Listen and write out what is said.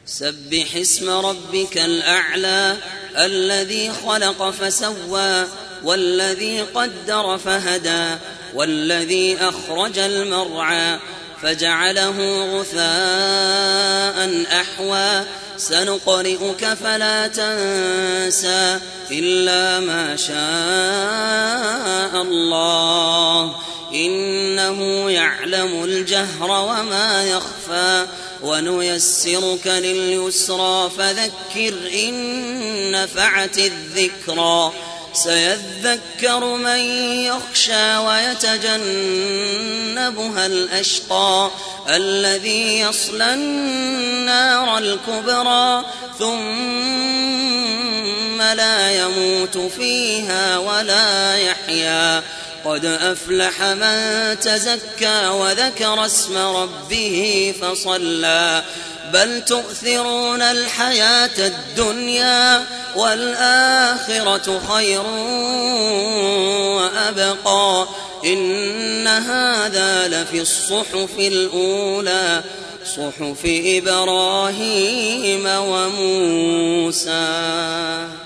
سبح اسم ربك الأعلى الذي خلق فسوى والذي قدر فهدى والذي أخرج المرعى فجعله غثاء أحوى سنقرئك فلا تنسى إلا ما شاء الله إنه يعلم الجهر وما يخفى ونيسرك لليسرى فذكر إن نفعت الذكرى سيذكر من يخشى ويتجنبها الأشقى الذي يصلى النار الكبرى ثم لا يموت فيها ولا يحيا قد أفلح من تزكى وذكر اسم ربه فصلى بل تؤثرون الحياة الدنيا والآخرة خير وأبقى إن هذا لفي الصحف الأولى صحف إبراهيم وموسى.